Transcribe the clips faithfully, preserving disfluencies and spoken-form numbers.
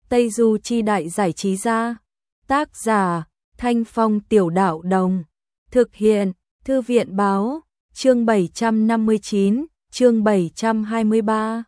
Tây Du Chi Đại Giải Trí Gia. Tác giả Thanh Phong Tiểu Đạo Đồng. Thực hiện Thư viện Báo. Chương bảy trăm năm mươi chín, chương bảy trăm hai mươi ba.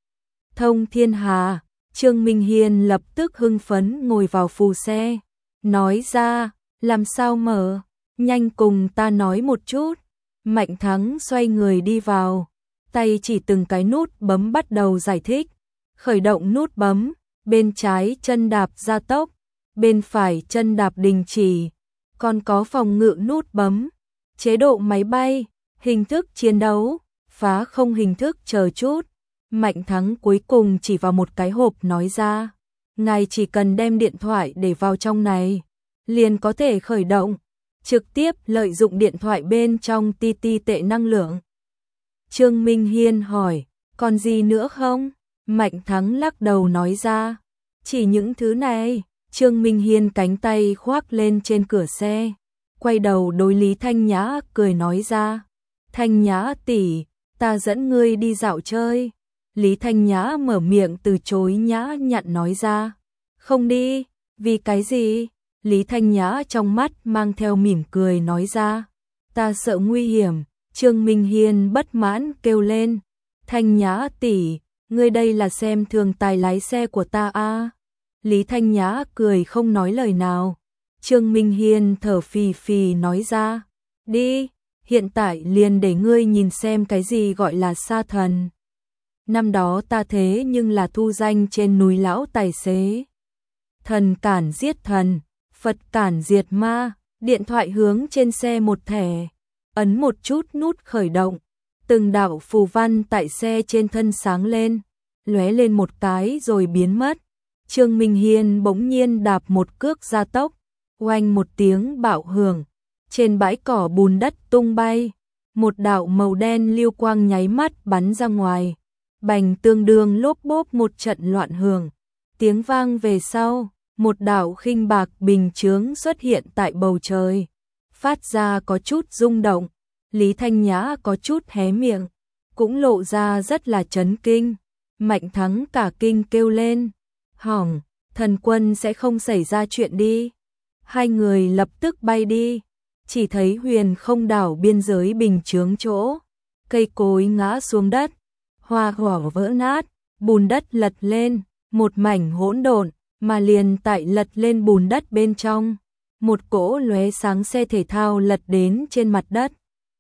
Thông thiên hà. Trương Minh Hiên lập tức hưng phấn ngồi vào phù xe, nói ra, làm sao mở, nhanh cùng ta nói một chút. Mạnh Thắng xoay người đi vào, tay chỉ từng cái nút bấm bắt đầu giải thích. Khởi động nút bấm, bên trái chân đạp gia tốc, bên phải chân đạp đình chỉ, còn có phòng ngự nút bấm, chế độ máy bay, hình thức chiến đấu, phá không hình thức chờ chút. Mạnh Thắng cuối cùng chỉ vào một cái hộp nói ra, ngài chỉ cần đem điện thoại để vào trong này, liền có thể khởi động, trực tiếp lợi dụng điện thoại bên trong ti ti tệ năng lượng. Trương Minh Hiên hỏi, còn gì nữa không? Mạnh Thắng lắc đầu nói ra, chỉ những thứ này. Trương Minh Hiên cánh tay khoác lên trên cửa xe, quay đầu đối Lý Thanh Nhã cười nói ra, Thanh Nhã tỷ, ta dẫn ngươi đi dạo chơi. Lý Thanh Nhã mở miệng từ chối nhã nhặn nói ra, không đi. Vì cái gì? Lý Thanh Nhã trong mắt mang theo mỉm cười nói ra, ta sợ nguy hiểm. Trương Minh Hiên bất mãn kêu lên, Thanh Nhã tỷ, ngươi đây là xem thường tài lái xe của ta à? Lý Thanh Nhã cười không nói lời nào. Trương Minh Hiên thở phì phì nói ra, đi, hiện tại liền để ngươi nhìn xem cái gì gọi là sa thần. Năm đó ta thế nhưng là thu danh trên núi lão tài xế. Thần cản giết thần, Phật cản diệt ma. Điện thoại hướng trên xe một thẻ, ấn một chút nút khởi động, từng đạo phù văn tại xe trên thân sáng lên, lóe lên một cái rồi biến mất. Trương Minh Hiên bỗng nhiên đạp một cước gia tốc, oanh một tiếng bạo hưởng, trên bãi cỏ bùn đất tung bay, một đạo màu đen lưu quang nháy mắt bắn ra ngoài, bành tương đương lốp bốp một trận loạn hưởng, tiếng vang về sau, một đạo khinh bạc bình chướng xuất hiện tại bầu trời, phát ra có chút rung động. Lý Thanh Nhã có chút hé miệng, cũng lộ ra rất là chấn kinh. Mạnh Thắng cả kinh kêu lên, hỏng, thần quân sẽ không xảy ra chuyện đi. Hai người lập tức bay đi, chỉ thấy huyền không đảo biên giới bình chướng chỗ, cây cối ngã xuống đất, hoa hỏa vỡ nát, bùn đất lật lên, một mảnh hỗn độn, mà liền tại lật lên bùn đất bên trong, một cỗ lóe sáng xe thể thao lật đến trên mặt đất.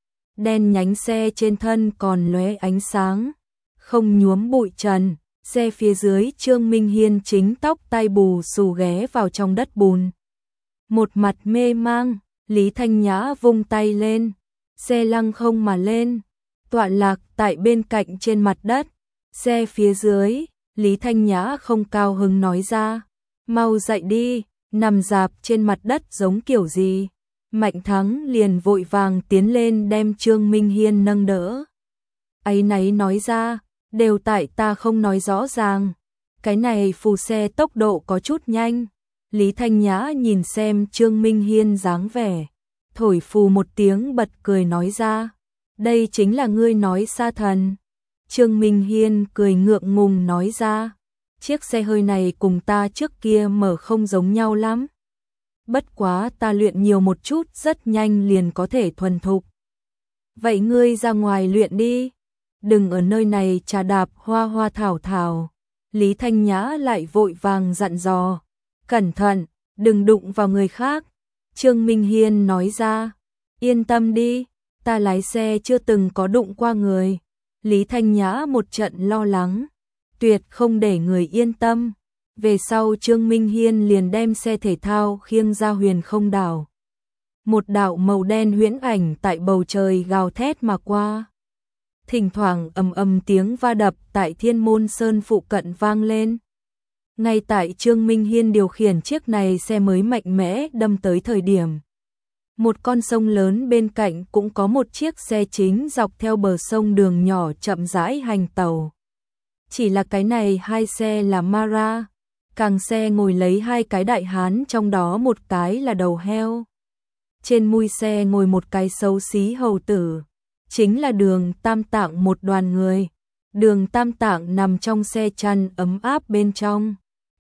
Đen nhánh xe trên thân còn lóe ánh sáng, không nhuốm bụi trần. Xe phía dưới Trương Minh Hiên chính tóc tai bù xù ghé vào trong đất bùn. Một mặt mê mang, Lý Thanh Nhã vung tay lên, xe lăng không mà lên, tọa lạc tại bên cạnh trên mặt đất. Xe phía dưới, Lý Thanh Nhã không cao hứng nói ra, mau dậy đi, nằm dạp trên mặt đất giống kiểu gì. Mạnh Thắng liền vội vàng tiến lên đem Trương Minh Hiên nâng đỡ. Áy náy nói ra, đều tại ta không nói rõ ràng, cái này phù xe tốc độ có chút nhanh. Lý Thanh Nhã nhìn xem Trương Minh Hiên dáng vẻ, thổi phù một tiếng bật cười nói ra, đây chính là ngươi nói sa thần. Trương Minh Hiên cười ngượng ngùng nói ra, chiếc xe hơi này cùng ta trước kia mở không giống nhau lắm. Bất quá ta luyện nhiều một chút rất nhanh liền có thể thuần thục. Vậy ngươi ra ngoài luyện đi, đừng ở nơi này trà đạp hoa hoa thảo thảo. Lý Thanh Nhã lại vội vàng dặn dò, cẩn thận, đừng đụng vào người khác. Trương Minh Hiên nói ra, yên tâm đi, ta lái xe chưa từng có đụng qua người. Lý Thanh Nhã một trận lo lắng, tuyệt không để người yên tâm. Về sau Trương Minh Hiên liền đem xe thể thao khiêng ra huyền không đảo. Một đạo màu đen huyễn ảnh tại bầu trời gào thét mà qua. Thỉnh thoảng ầm ầm tiếng va đập tại Thiên Môn Sơn phụ cận vang lên. Ngay tại Trương Minh Hiên điều khiển chiếc này xe mới mạnh mẽ đâm tới thời điểm, một con sông lớn bên cạnh cũng có một chiếc xe chính dọc theo bờ sông đường nhỏ chậm rãi hành tàu. Chỉ là cái này hai xe là Mara, càng xe ngồi lấy hai cái đại hán, trong đó một cái là đầu heo. Trên mui xe ngồi một cái xấu xí hầu tử, chính là Đường Tam Tạng một đoàn người. Đường Tam Tạng nằm trong xe chăn ấm áp bên trong,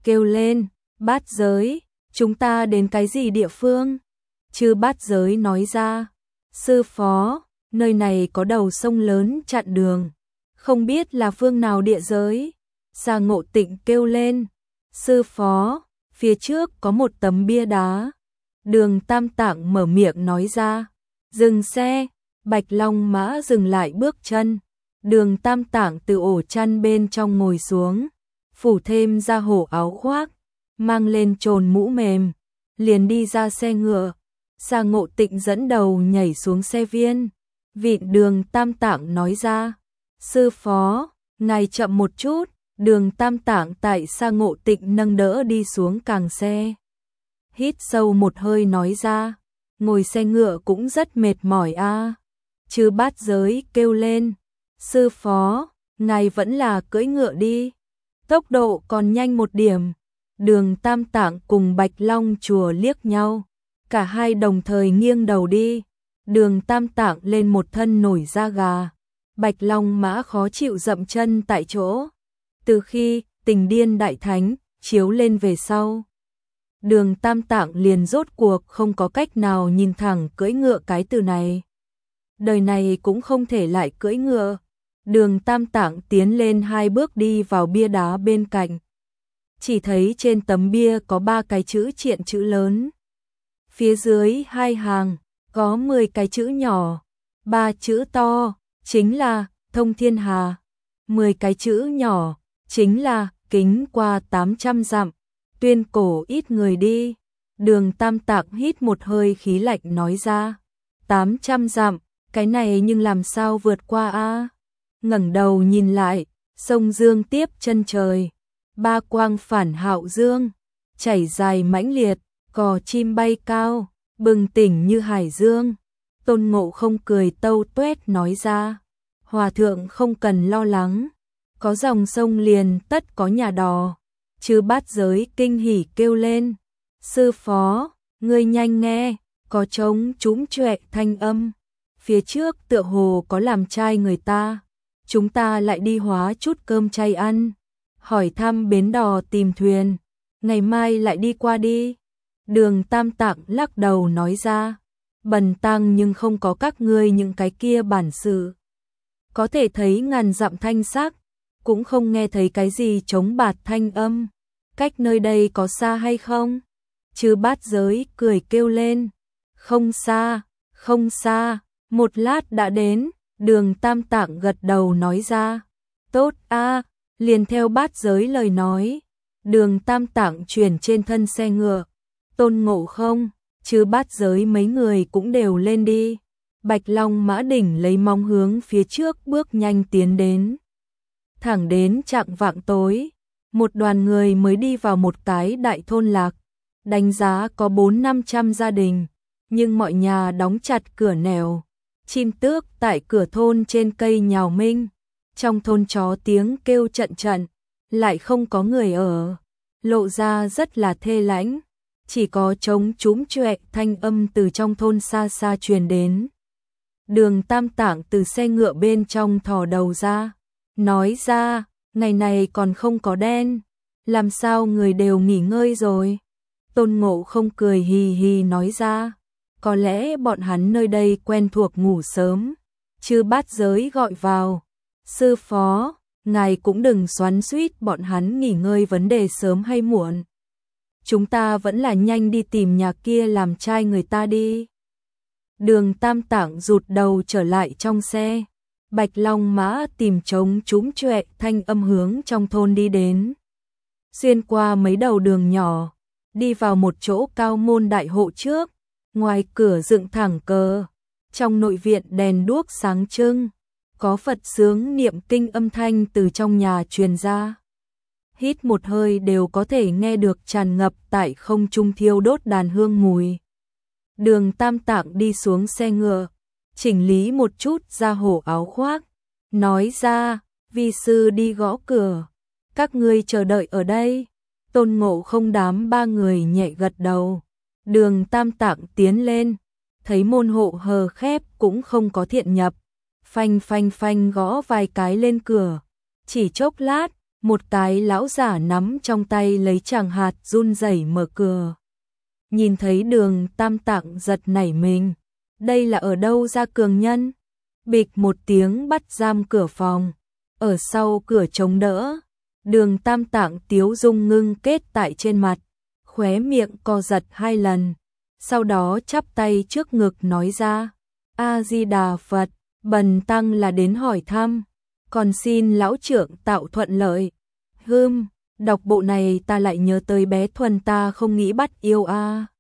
kêu lên, Bát Giới, chúng ta đến cái gì địa phương? Chư Bát Giới nói ra, sư phó, nơi này có đầu sông lớn chặn đường, không biết là phương nào địa giới. Sa Ngộ Tịnh kêu lên, sư phó, phía trước có một tấm bia đá. Đường Tam Tạng mở miệng nói ra, dừng xe. Bạch Long Mã dừng lại bước chân. Đường Tam Tạng từ ổ chăn bên trong ngồi xuống, phủ thêm ra hổ áo khoác, mang lên trồn mũ mềm, liền đi ra xe ngựa. Sa Ngộ Tịnh dẫn đầu nhảy xuống xe viên. Vịn Đường Tam Tạng nói ra, sư phó, ngài chậm một chút. Đường Tam Tạng tại Sa Ngộ Tịnh nâng đỡ đi xuống càng xe. Hít sâu một hơi nói ra, ngồi xe ngựa cũng rất mệt mỏi a. À. Chư Bát Giới kêu lên, sư phó, ngài vẫn là cưỡi ngựa đi, tốc độ còn nhanh một điểm. Đường Tam Tạng cùng Bạch Long Chùa liếc nhau, cả hai đồng thời nghiêng đầu đi. Đường Tam Tạng lên một thân nổi da gà, Bạch Long Mã khó chịu dậm chân tại chỗ. Từ khi Tình Điên Đại Thánh chiếu lên về sau, Đường Tam Tạng liền rốt cuộc không có cách nào nhìn thẳng cưỡi ngựa cái từ này. Đời này cũng không thể lại cưỡi ngựa. Đường Tam Tạng tiến lên hai bước đi vào bia đá bên cạnh. Chỉ thấy trên tấm bia có ba cái chữ triện chữ lớn. Phía dưới hai hàng có mười cái chữ nhỏ. Ba chữ to chính là Thông Thiên Hà. Mười cái chữ nhỏ chính là Kính qua tám trăm dặm, tuyên cổ ít người đi. Đường Tam Tạng hít một hơi khí lạnh nói ra, tám trăm dặm, cái này nhưng làm sao vượt qua a? Ngẩng đầu nhìn lại, sông Dương tiếp chân trời, ba quang phản hạo dương, chảy dài mãnh liệt, cò chim bay cao, bừng tỉnh như hải dương. Tôn Ngộ Không cười tâu tuét nói ra, hòa thượng không cần lo lắng, có dòng sông liền tất có nhà đò. Chư Bát Giới kinh hỉ kêu lên, sư phó, ngươi nhanh nghe, có trống trúng choẹ thanh âm. Phía trước tựa hồ có làm trai người ta, chúng ta lại đi hóa chút cơm chay ăn, hỏi thăm bến đò tìm thuyền, ngày mai lại đi qua đi. Đường Tam Tạng lắc đầu nói ra, bần tăng nhưng không có các ngươi những cái kia bản sự. Có thể thấy ngàn dặm thanh sắc, cũng không nghe thấy cái gì trống bạt thanh âm. Cách nơi đây có xa hay không? Chư Bát Giới cười kêu lên, không xa, không xa, một lát đã đến. Đường Tam Tạng gật đầu nói ra, tốt a, liền theo Bát Giới lời nói. Đường Tam Tạng chuyển trên thân xe ngựa, Tôn Ngộ Không, chư Bát Giới mấy người cũng đều lên đi. Bạch Long Mã đỉnh lấy móng hướng phía trước bước nhanh tiến đến. Thẳng đến chạng vạng tối, một đoàn người mới đi vào một cái đại thôn lạc, đánh giá có bốn năm trăm gia đình, nhưng mọi nhà đóng chặt cửa nẻo, chim tước tại cửa thôn trên cây nhào minh, trong thôn chó tiếng kêu trận trận, lại không có người ở, lộ ra rất là thê lãnh, chỉ có trống trúm choẹ thanh âm từ trong thôn xa xa truyền đến. Đường Tam Tạng từ xe ngựa bên trong thò đầu ra, nói ra, ngày này còn không có đen, làm sao người đều nghỉ ngơi rồi? Tôn Ngộ Không cười hì hì nói ra, có lẽ bọn hắn nơi đây quen thuộc ngủ sớm. Chư Bát Giới gọi vào, sư phó, ngài cũng đừng xoắn xuýt bọn hắn nghỉ ngơi vấn đề sớm hay muộn. Chúng ta vẫn là nhanh đi tìm nhà kia làm trai người ta đi. Đường Tam Tạng rụt đầu trở lại trong xe. Bạch Long Mã tìm trống trúm choẹ thanh âm hướng trong thôn đi đến. Xuyên qua mấy đầu đường nhỏ, đi vào một chỗ cao môn đại hộ trước, ngoài cửa dựng thẳng cờ, trong nội viện đèn đuốc sáng trưng, có Phật sướng niệm kinh âm thanh từ trong nhà truyền ra. Hít một hơi đều có thể nghe được tràn ngập tại không trung thiêu đốt đàn hương mùi. Đường Tam Tạng đi xuống xe ngựa, chỉnh lý một chút ra hổ áo khoác, nói ra, vi sư đi gõ cửa, các ngươi chờ đợi ở đây. Tôn Ngộ Không đám ba người nhẹ gật đầu. Đường Tam Tạng tiến lên, thấy môn hộ hờ khép cũng không có thiện nhập, phanh phanh phanh gõ vài cái lên cửa. Chỉ chốc lát, Một cái lão giả nắm trong tay lấy tràng hạt run rẩy mở cửa. Nhìn thấy Đường Tam Tạng giật nảy mình. Đây là ở đâu ra cường nhân? Bịch một tiếng bắt giam cửa phòng. Ở sau cửa chống đỡ. Đường Tam Tạng tiếu dung ngưng kết tại trên mặt. Khóe miệng co giật hai lần. Sau đó chắp tay trước ngực nói ra. A-di-đà Phật, bần tăng là đến hỏi thăm. Còn xin lão trưởng tạo thuận lợi. Hưm, đọc bộ này ta lại nhớ tới bé Thuần ta không nghĩ bắt yêu a.